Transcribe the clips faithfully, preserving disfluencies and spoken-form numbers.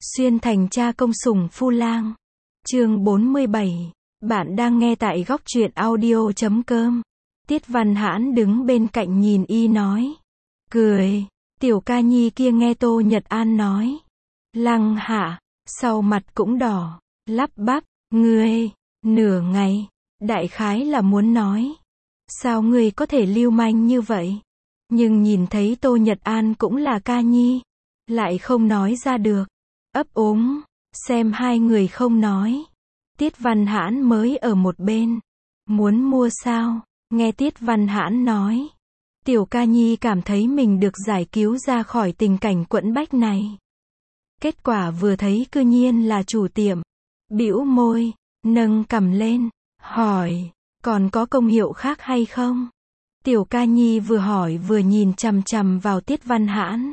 Xuyên thành cha công sủng phu lang. Chương bốn mươi bảy. Bạn đang nghe tại góc truyện audio chấm com. Tiết Văn Hãn đứng bên cạnh nhìn y nói. Cười. Tiểu ca nhi kia nghe Tô Nhật An nói. Lăng hạ. Sau mặt cũng đỏ. Lắp bắp. Ngươi. Nửa ngày. Đại khái là muốn nói. Sao ngươi có thể lưu manh như vậy? Nhưng nhìn thấy Tô Nhật An cũng là ca nhi. Lại không nói ra được. Ấp úng. Xem hai người không nói. Tiết Văn Hãn mới ở một bên. Muốn mua sao? Nghe Tiết Văn Hãn nói. Tiểu ca nhi cảm thấy mình được giải cứu ra khỏi tình cảnh quẫn bách này. Kết quả vừa thấy cư nhiên là chủ tiệm. Bĩu môi. Nâng cằm lên. Hỏi. Còn có công hiệu khác hay không? Tiểu ca nhi vừa hỏi vừa nhìn chằm chằm vào Tiết Văn Hãn.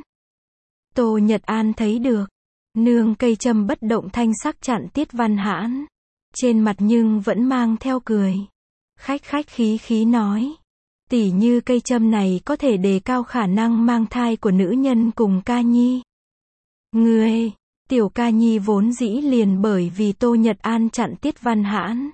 Tô Nhật An thấy được. Nương cây châm bất động thanh sắc chặn Tiết Văn Hãn. Trên mặt nhưng vẫn mang theo cười. Khách khách khí khí nói. Tỉ như cây châm này có thể đề cao khả năng mang thai của nữ nhân cùng ca nhi. Ngươi, tiểu ca nhi vốn dĩ liền bởi vì Tô Nhật An chặn Tiết Văn Hãn.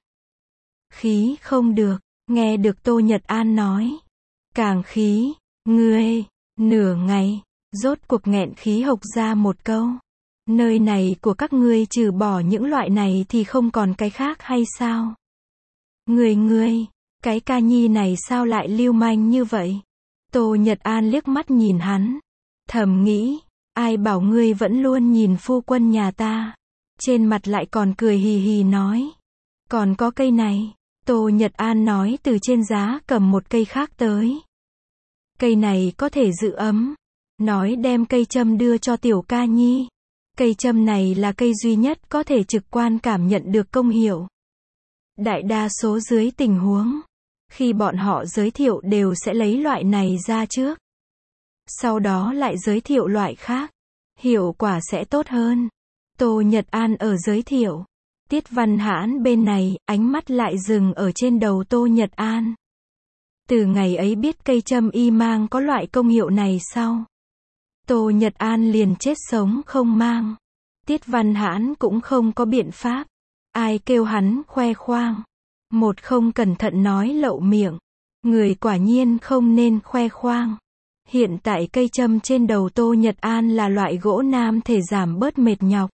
Khí không được, nghe được Tô Nhật An nói. Càng khí, ngươi, nửa ngày, rốt cuộc nghẹn khí hộc ra một câu. Nơi này của các ngươi trừ bỏ những loại này thì không còn cái khác hay sao? Ngươi ngươi, cái ca nhi này sao lại lưu manh như vậy? Tô Nhật An liếc mắt nhìn hắn. Thầm nghĩ, ai bảo ngươi vẫn luôn nhìn phu quân nhà ta. Trên mặt lại còn cười hì hì nói. Còn có cây này. Tô Nhật An nói từ trên giá cầm một cây khác tới. Cây này có thể giữ ấm. Nói đem cây châm đưa cho tiểu ca nhi. Cây châm này là cây duy nhất có thể trực quan cảm nhận được công hiệu. Đại đa số dưới tình huống, khi bọn họ giới thiệu đều sẽ lấy loại này ra trước. Sau đó lại giới thiệu loại khác. Hiệu quả sẽ tốt hơn. Tô Nhật An ở giới thiệu. Tiết Văn Hãn bên này, ánh mắt lại dừng ở trên đầu Tô Nhật An. Từ ngày ấy biết cây châm y mang có loại công hiệu này sau. Tô Nhật An liền chết sống không mang. Tiết Văn Hãn cũng không có biện pháp. Ai kêu hắn khoe khoang. Một không cẩn thận nói lậu miệng. Người quả nhiên không nên khoe khoang. Hiện tại cây châm trên đầu Tô Nhật An là loại gỗ nam thể giảm bớt mệt nhọc.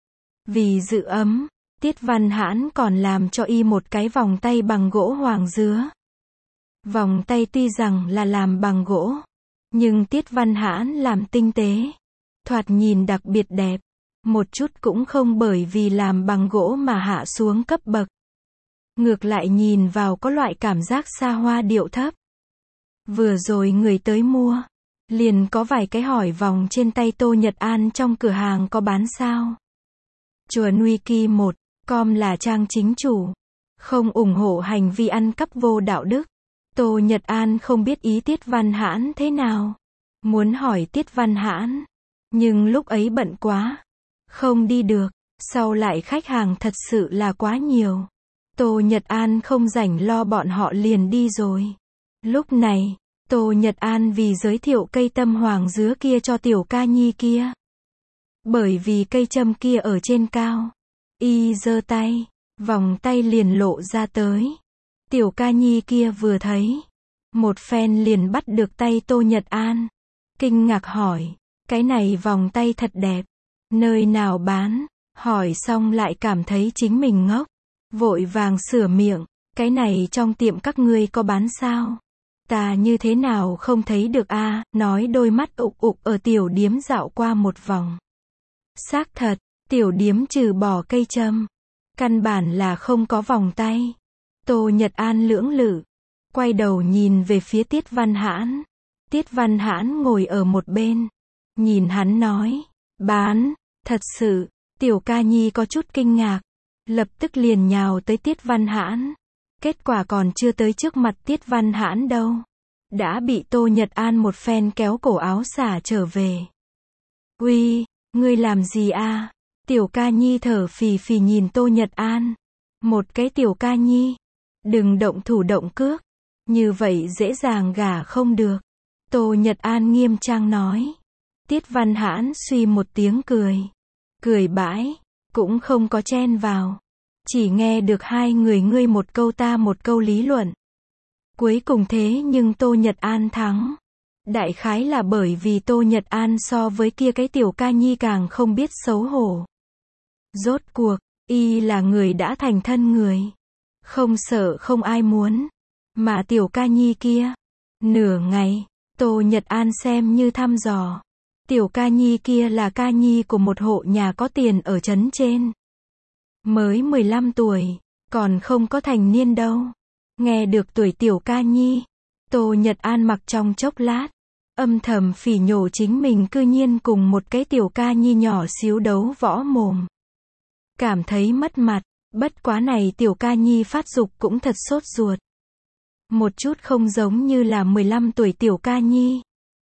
Vì giữ ấm, Tiết Văn Hãn còn làm cho y một cái vòng tay bằng gỗ hoàng dứa. Vòng tay tuy rằng là làm bằng gỗ, nhưng Tiết Văn Hãn làm tinh tế, thoạt nhìn đặc biệt đẹp, một chút cũng không bởi vì làm bằng gỗ mà hạ xuống cấp bậc. Ngược lại nhìn vào có loại cảm giác xa hoa điệu thấp. Vừa rồi người tới mua, liền có vài cái hỏi vòng trên tay Tô Nhật An trong cửa hàng có bán sao. Chùa Nuôi Kỳ một com là trang chính chủ, không ủng hộ hành vi ăn cắp vô đạo đức. Tô Nhật An không biết ý Tiết Văn Hãn thế nào. Muốn hỏi Tiết Văn Hãn. Nhưng lúc ấy bận quá. Không đi được. Sau lại khách hàng thật sự là quá nhiều. Tô Nhật An không rảnh lo bọn họ liền đi rồi. Lúc này, Tô Nhật An vì giới thiệu cây tâm hoàng dứa kia cho tiểu ca nhi kia. Bởi vì cây châm kia ở trên cao. Y giơ tay. Vòng tay liền lộ ra tới. Tiểu ca nhi kia vừa thấy. Một phen liền bắt được tay Tô Nhật An. Kinh ngạc hỏi. Cái này vòng tay thật đẹp. Nơi nào bán? Hỏi xong lại cảm thấy chính mình ngốc. Vội vàng sửa miệng. Cái này trong tiệm các ngươi có bán sao? Ta như thế nào không thấy được a? À, nói đôi mắt ục ục ở tiểu điếm dạo qua một vòng. Xác thật, tiểu điếm trừ bỏ cây châm. Căn bản là không có vòng tay. Tô Nhật An lưỡng lự. Quay đầu nhìn về phía Tiết Văn Hãn. Tiết Văn Hãn ngồi ở một bên. Nhìn hắn nói. Bán. Thật sự. Tiểu ca nhi có chút kinh ngạc. Lập tức liền nhào tới Tiết Văn Hãn. Kết quả còn chưa tới trước mặt Tiết Văn Hãn đâu. Đã bị Tô Nhật An một phen kéo cổ áo xả trở về. Uy, ngươi làm gì a? À? Tiểu ca nhi thở phì phì nhìn Tô Nhật An. Một cái tiểu ca nhi. Đừng động thủ động cước. Như vậy dễ dàng gả không được. Tô Nhật An nghiêm trang nói. Tiết Văn Hãn suy một tiếng cười. cười bãi, cũng không có chen vào. Chỉ nghe được hai người ngươi một câu ta một câu lý luận. Cuối cùng thế nhưng Tô Nhật An thắng. Đại khái là bởi vì Tô Nhật An so với kia cái tiểu ca nhi càng không biết xấu hổ. Rốt cuộc, y là người đã thành thân người. Không sợ không ai muốn. Mà tiểu ca nhi kia, nửa ngày, Tô Nhật An xem như thăm dò. Tiểu ca nhi kia là ca nhi của một hộ nhà có tiền ở trấn trên. Mới mười lăm tuổi, còn không có thành niên đâu. Nghe được tuổi tiểu ca nhi, Tô Nhật An mặc trong chốc lát, âm thầm phỉ nhổ chính mình cư nhiên cùng một cái tiểu ca nhi nhỏ xíu đấu võ mồm. Cảm thấy mất mặt, bất quá này tiểu ca nhi phát dục cũng thật sốt ruột. Một chút không giống như là mười lăm tuổi tiểu ca nhi.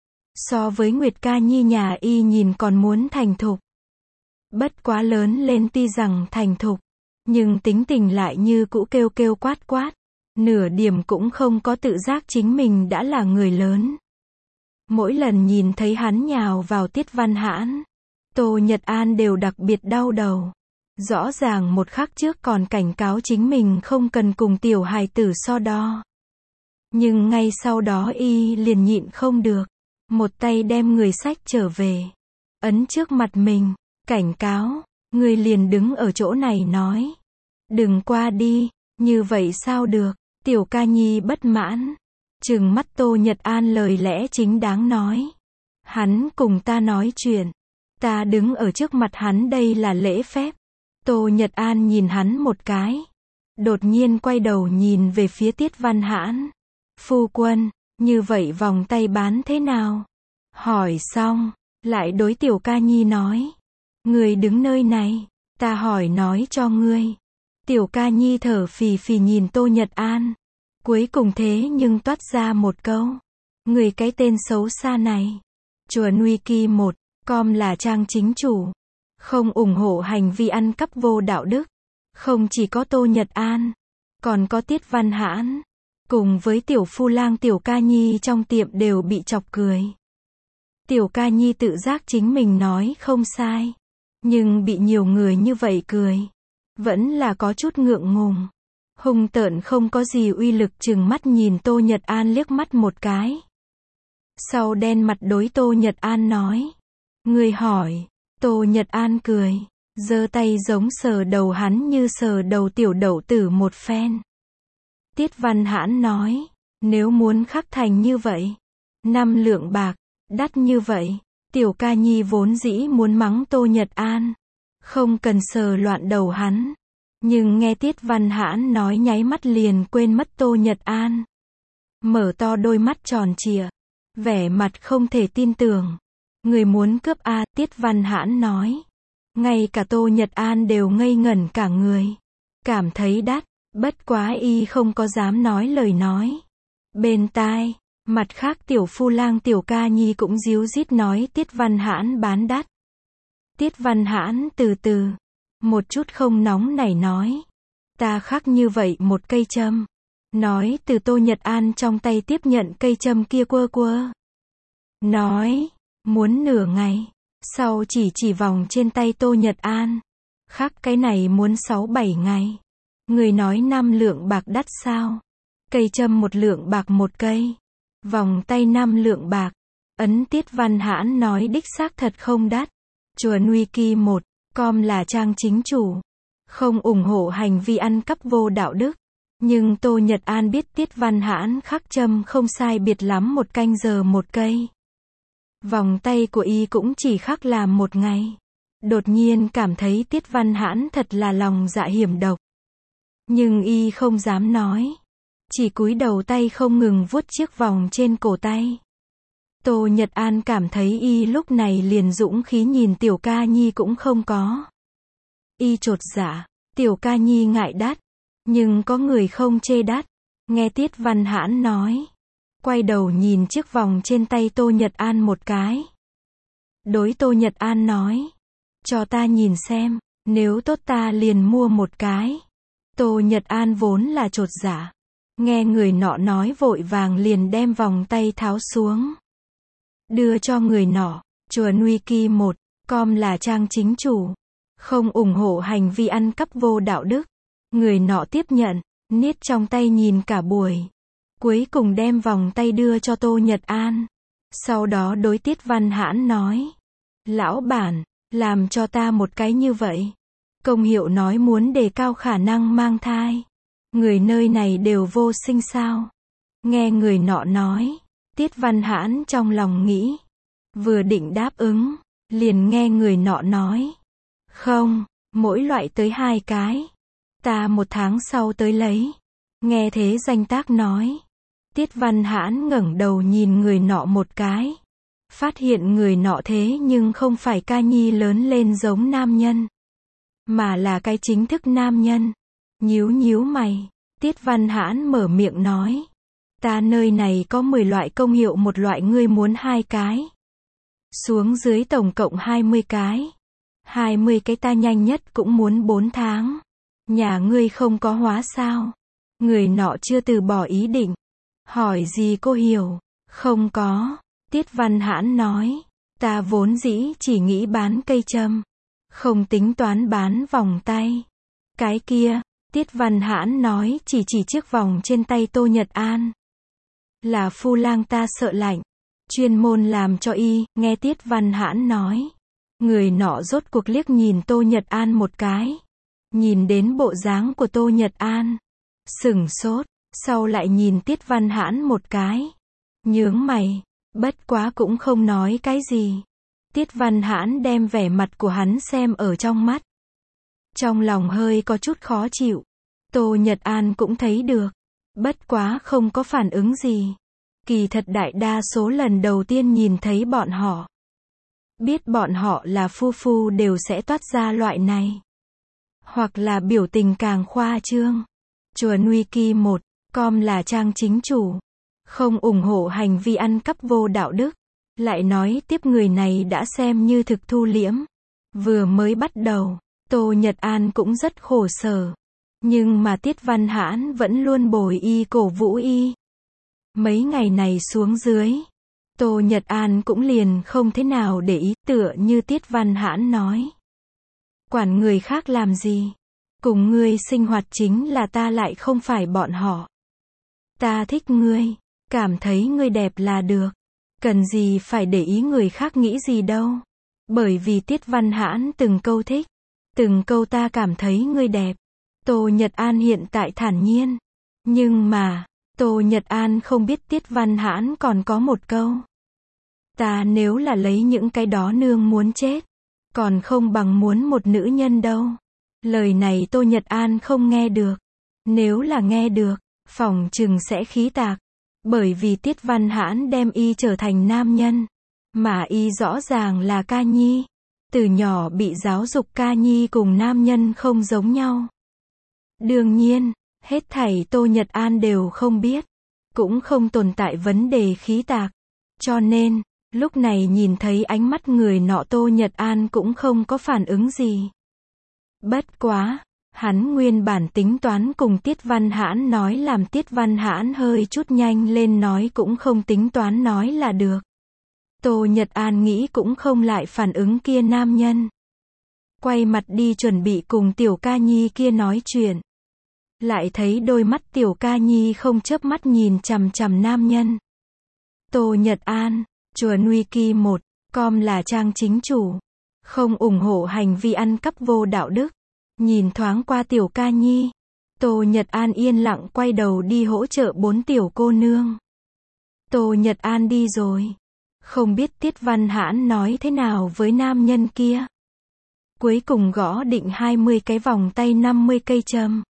So với Nguyệt ca nhi nhà y nhìn còn muốn thành thục. Bất quá lớn lên tuy rằng thành thục, nhưng tính tình lại như cũ kêu kêu quát quát. Nửa điểm cũng không có tự giác chính mình đã là người lớn. Mỗi lần nhìn thấy hắn nhào vào Tiết Văn Hãn, Tô Nhật An đều đặc biệt đau đầu. Rõ ràng một khắc trước còn cảnh cáo chính mình không cần cùng tiểu hài tử so đo. Nhưng ngay sau đó y liền nhịn không được. Một tay đem người sách trở về. Ấn trước mặt mình, cảnh cáo, người liền đứng ở chỗ này nói. Đừng qua đi, như vậy sao được, tiểu ca nhi bất mãn. Trừng mắt Tô Nhật An lời lẽ chính đáng nói. Hắn cùng ta nói chuyện. Ta đứng ở trước mặt hắn đây là lễ phép. Tô Nhật An nhìn hắn một cái. Đột nhiên quay đầu nhìn về phía Tiết Văn Hãn. Phu quân, như vậy vòng tay bán thế nào? Hỏi xong, lại đối tiểu ca nhi nói. Người đứng nơi này, ta hỏi nói cho ngươi. Tiểu ca nhi thở phì phì nhìn Tô Nhật An. Cuối cùng thế nhưng toát ra một câu. Người cái tên xấu xa này. Chùa Nuy Kỳ một, com là trang chính chủ. Không ủng hộ hành vi ăn cắp vô đạo đức. Không chỉ có Tô Nhật An, còn có Tiết Văn Hãn. Cùng với tiểu phu lang tiểu ca nhi trong tiệm đều bị chọc cười. Tiểu ca nhi tự giác chính mình nói không sai. Nhưng bị nhiều người như vậy cười. Vẫn là có chút ngượng ngùng. Hung tợn không có gì uy lực chừng mắt nhìn Tô Nhật An liếc mắt một cái. Sau đen mặt đối Tô Nhật An nói. Người hỏi. Tô Nhật An cười. Giơ tay giống sờ đầu hắn như sờ đầu tiểu đậu tử một phen. Tiết Văn Hãn nói. Nếu muốn khắc thành như vậy. Năm lượng bạc. Đắt như vậy. Tiểu ca nhi vốn dĩ muốn mắng Tô Nhật An. Không cần sờ loạn đầu hắn. Nhưng nghe Tiết Văn Hãn nói nháy mắt liền quên mất Tô Nhật An. Mở to đôi mắt tròn trịa. Vẻ mặt không thể tin tưởng. Người muốn cướp a, Tiết Văn Hãn nói. Ngay cả Tô Nhật An đều ngây ngẩn cả người. Cảm thấy đắt, bất quá y không có dám nói lời nói. Bên tai, mặt khác tiểu phu lang tiểu ca nhi cũng díu dít nói Tiết Văn Hãn bán đắt. Tiết Văn Hãn từ từ, một chút không nóng nảy nói. Ta khắc như vậy một cây châm. Nói từ Tô Nhật An trong tay tiếp nhận cây châm kia quơ quơ. Nói, muốn nửa ngày. Sau chỉ chỉ vòng trên tay Tô Nhật An. Khắc cái này muốn sáu bảy ngày. Người nói năm lượng bạc đắt sao? Cây châm một lượng bạc một cây. Vòng tay năm lượng bạc. Ấn Tiết Văn Hãn nói đích xác thật không đắt. Chùa Nuy Kỳ một, com là trang chính chủ. Không ủng hộ hành vi ăn cắp vô đạo đức. Nhưng Tô Nhật An biết Tiết Văn Hãn khắc châm không sai biệt lắm một canh giờ một cây. Vòng tay của y cũng chỉ khắc làm một ngày. Đột nhiên cảm thấy Tiết Văn Hãn thật là lòng dạ hiểm độc. Nhưng y không dám nói. Chỉ cúi đầu tay không ngừng vuốt chiếc vòng trên cổ tay. Tô Nhật An cảm thấy y lúc này liền dũng khí nhìn tiểu ca nhi cũng không có. Y chột dạ, tiểu ca nhi ngại đắt. Nhưng có người không chê đắt. Nghe Tiết Văn Hãn nói. Quay đầu nhìn chiếc vòng trên tay Tô Nhật An một cái. Đối Tô Nhật An nói. Cho ta nhìn xem, nếu tốt ta liền mua một cái. Tô Nhật An vốn là chột dạ. Nghe người nọ nói vội vàng liền đem vòng tay tháo xuống. Đưa cho người nọ. Chùa Nuy Kỳ một, com là trang chính chủ. Không ủng hộ hành vi ăn cắp vô đạo đức. Người nọ tiếp nhận, niết trong tay nhìn cả buổi. Cuối cùng đem vòng tay đưa cho Tô Nhật An. Sau đó đối Tiết Văn Hãn nói. Lão bản, làm cho ta một cái như vậy. Công hiệu nói muốn đề cao khả năng mang thai. Người nơi này đều vô sinh sao? Nghe người nọ nói, Tiết Văn Hãn trong lòng nghĩ. Vừa định đáp ứng, liền nghe người nọ nói. Không, mỗi loại tới hai cái. Ta một tháng sau tới lấy. Nghe thế danh tác nói. Tiết Văn Hãn ngẩng đầu nhìn người nọ một cái. Phát hiện người nọ thế nhưng không phải ca nhi lớn lên giống nam nhân. Mà là cái chính thức nam nhân. Nhíu nhíu mày. Tiết Văn Hãn mở miệng nói. Ta nơi này có mười loại công hiệu, một loại ngươi muốn hai cái. Xuống dưới tổng cộng hai mươi cái. hai mươi cái ta nhanh nhất cũng muốn bốn tháng. Nhà ngươi không có hóa sao? Người nọ chưa từ bỏ ý định. Hỏi gì cô hiểu? Không có. Tiết Văn Hãn nói. Ta vốn dĩ chỉ nghĩ bán cây châm. Không tính toán bán vòng tay. Cái kia, Tiết Văn Hãn nói chỉ chỉ chiếc vòng trên tay Tô Nhật An. Là phu lang ta sợ lạnh. Chuyên môn làm cho y, nghe Tiết Văn Hãn nói. Người nọ rốt cuộc liếc nhìn Tô Nhật An một cái. Nhìn đến bộ dáng của Tô Nhật An. Sửng sốt, sau lại nhìn Tiết Văn Hãn một cái. Nhướng mày, bất quá cũng không nói cái gì. Tiết Văn Hãn đem vẻ mặt của hắn xem ở trong mắt. Trong lòng hơi có chút khó chịu. Tô Nhật An cũng thấy được. Bất quá không có phản ứng gì. Kỳ thật đại đa số lần đầu tiên nhìn thấy bọn họ. Biết bọn họ là phu phu đều sẽ toát ra loại này. Hoặc là biểu tình càng khoa trương. Chuồn Wiki một com là trang chính chủ. Không ủng hộ hành vi ăn cắp vô đạo đức. Lại nói tiếp người này đã xem như thực thu liễm. Vừa mới bắt đầu, Tô Nhật An cũng rất khổ sở. Nhưng mà Tiết Văn Hãn vẫn luôn bồi y cổ vũ y. Mấy ngày này xuống dưới, Tô Nhật An cũng liền không thế nào để ý, tựa như Tiết Văn Hãn nói. Quản người khác làm gì? Cùng ngươi sinh hoạt chính là ta, lại không phải bọn họ. Ta thích ngươi, cảm thấy ngươi đẹp là được. Cần gì phải để ý người khác nghĩ gì đâu. Bởi vì Tiết Văn Hãn từng câu thích, từng câu ta cảm thấy ngươi đẹp. Tô Nhật An hiện tại thản nhiên. Nhưng mà, Tô Nhật An không biết Tiết Văn Hãn còn có một câu. Ta nếu là lấy những cái đó nương muốn chết. Còn không bằng muốn một nữ nhân đâu. Lời này Tô Nhật An không nghe được. Nếu là nghe được, phỏng chừng sẽ khí tạc. Bởi vì Tiết Văn Hãn đem y trở thành nam nhân. Mà y rõ ràng là ca nhi. Từ nhỏ bị giáo dục ca nhi cùng nam nhân không giống nhau. Đương nhiên, hết thảy Tô Nhật An đều không biết. Cũng không tồn tại vấn đề khí tạc. Cho nên, lúc này nhìn thấy ánh mắt người nọ Tô Nhật An cũng không có phản ứng gì. Bất quá, hắn nguyên bản tính toán cùng Tiết Văn Hãn nói làm Tiết Văn Hãn hơi chút nhanh lên nói cũng không tính toán nói là được. Tô Nhật An nghĩ cũng không lại phản ứng kia nam nhân. Quay mặt đi chuẩn bị cùng tiểu ca nhi kia nói chuyện. Lại thấy đôi mắt tiểu ca nhi không chớp mắt nhìn chằm chằm nam nhân. Tô Nhật An, chuồn Wiki một com là trang chính chủ. Không ủng hộ hành vi ăn cắp vô đạo đức. Nhìn thoáng qua tiểu ca nhi. Tô Nhật An yên lặng quay đầu đi hỗ trợ bốn tiểu cô nương. Tô Nhật An đi rồi. Không biết Tiết Văn Hãn nói thế nào với nam nhân kia. Cuối cùng gõ định hai mươi cái vòng tay năm mươi cây châm.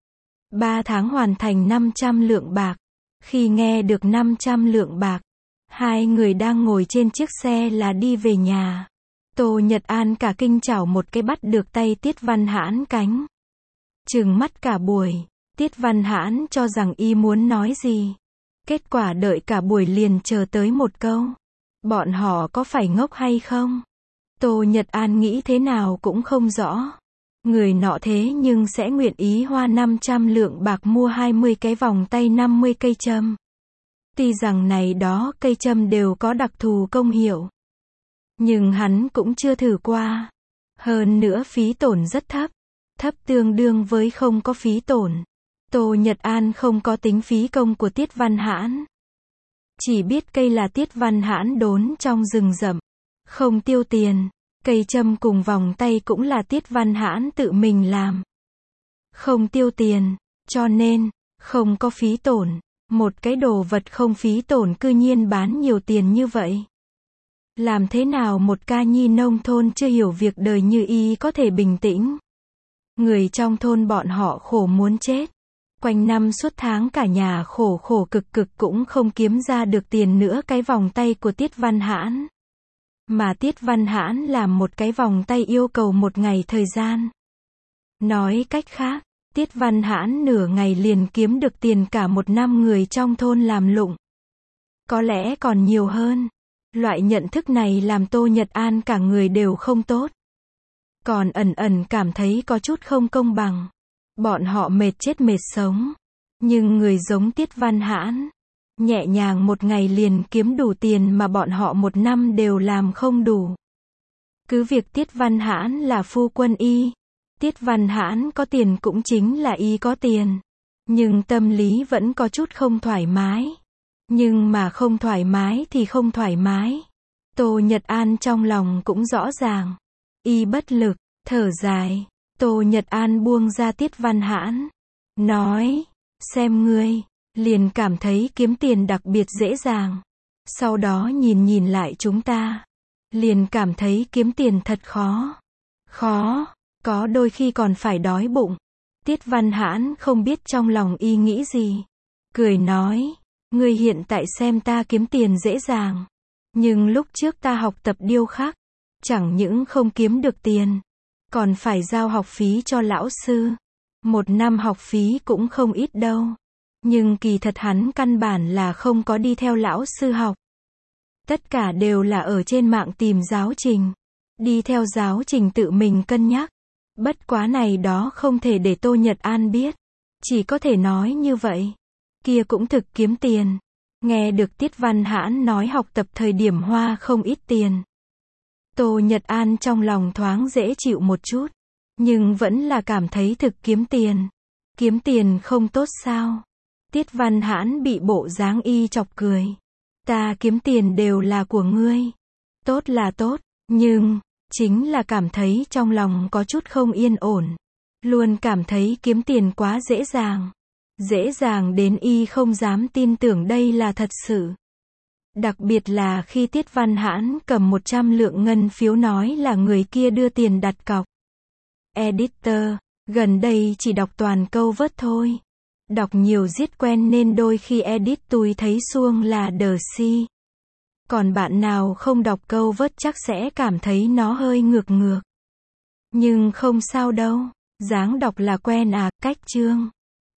ba tháng hoàn thành năm trăm lượng bạc. Khi nghe được năm trăm lượng bạc, hai người đang ngồi trên chiếc xe là đi về nhà. Tô Nhật An cả kinh chảo một cái bắt được tay Tiết Văn Hãn cánh. Trừng mắt cả buổi, Tiết Văn Hãn cho rằng y muốn nói gì. Kết quả đợi cả buổi liền chờ tới một câu. Bọn họ có phải ngốc hay không? Tô Nhật An nghĩ thế nào cũng không rõ. Người nọ thế nhưng sẽ nguyện ý hoa năm trăm lượng bạc mua hai mươi cái vòng tay năm mươi cây châm. Tuy rằng này đó cây châm đều có đặc thù công hiệu. Nhưng hắn cũng chưa thử qua. Hơn nữa phí tổn rất thấp. Thấp tương đương với không có phí tổn. Tô Nhật An không có tính phí công của Tiết Văn Hãn. Chỉ biết cây là Tiết Văn Hãn đốn trong rừng rậm. Không tiêu tiền. Cây châm cùng vòng tay cũng là Tiết Văn Hãn tự mình làm. Không tiêu tiền. Cho nên, không có phí tổn. Một cái đồ vật không phí tổn cư nhiên bán nhiều tiền như vậy. Làm thế nào một ca nhi nông thôn chưa hiểu việc đời như y có thể bình tĩnh? Người trong thôn bọn họ khổ muốn chết. Quanh năm suốt tháng cả nhà khổ khổ cực cực cũng không kiếm ra được tiền nữa cái vòng tay của Tiết Văn Hãn. Mà Tiết Văn Hãn làm một cái vòng tay yêu cầu một ngày thời gian. Nói cách khác, Tiết Văn Hãn nửa ngày liền kiếm được tiền cả một năm người trong thôn làm lụng. Có lẽ còn nhiều hơn. Loại nhận thức này làm Tô Nhật An cả người đều không tốt. Còn ẩn ẩn cảm thấy có chút không công bằng. Bọn họ mệt chết mệt sống. Nhưng người giống Tiết Văn Hãn, nhẹ nhàng một ngày liền kiếm đủ tiền mà bọn họ một năm đều làm không đủ. Cứ việc Tiết Văn Hãn là phu quân y. Tiết Văn Hãn có tiền cũng chính là y có tiền. Nhưng tâm lý vẫn có chút không thoải mái. Nhưng mà không thoải mái thì không thoải mái. Tô Nhật An trong lòng cũng rõ ràng. Y bất lực, thở dài. Tô Nhật An buông ra Tiết Văn Hãn. Nói, xem ngươi, liền cảm thấy kiếm tiền đặc biệt dễ dàng. Sau đó nhìn nhìn lại chúng ta. Liền cảm thấy kiếm tiền thật khó. Khó, có đôi khi còn phải đói bụng. Tiết Văn Hãn không biết trong lòng y nghĩ gì. Cười nói, ngươi hiện tại xem ta kiếm tiền dễ dàng. Nhưng lúc trước ta học tập điêu khắc. Chẳng những không kiếm được tiền. Còn phải giao học phí cho lão sư. Một năm học phí cũng không ít đâu. Nhưng kỳ thật hắn căn bản là không có đi theo lão sư học. Tất cả đều là ở trên mạng tìm giáo trình. Đi theo giáo trình tự mình cân nhắc. Bất quá này đó không thể để Tô Nhật An biết. Chỉ có thể nói như vậy. Kia cũng thực kiếm tiền. Nghe được Tiết Văn Hãn nói học tập thời điểm hoa không ít tiền. Tô Nhật An trong lòng thoáng dễ chịu một chút. Nhưng vẫn là cảm thấy thực kiếm tiền. Kiếm tiền không tốt sao? Tiết Văn Hãn bị bộ dáng y chọc cười. Ta kiếm tiền đều là của ngươi. Tốt là tốt, nhưng, chính là cảm thấy trong lòng có chút không yên ổn. Luôn cảm thấy kiếm tiền quá dễ dàng. Dễ dàng đến y không dám tin tưởng đây là thật sự. Đặc biệt là khi Tiết Văn Hãn cầm một trăm lượng ngân phiếu nói là người kia đưa tiền đặt cọc. Editor, gần đây chỉ đọc toàn câu vớt thôi. Đọc nhiều giết quen nên đôi khi edit tôi thấy xuông là đờ si. Còn bạn nào không đọc câu vớt chắc sẽ cảm thấy nó hơi ngược ngược. Nhưng không sao đâu. Dáng đọc là quen à, cách chương.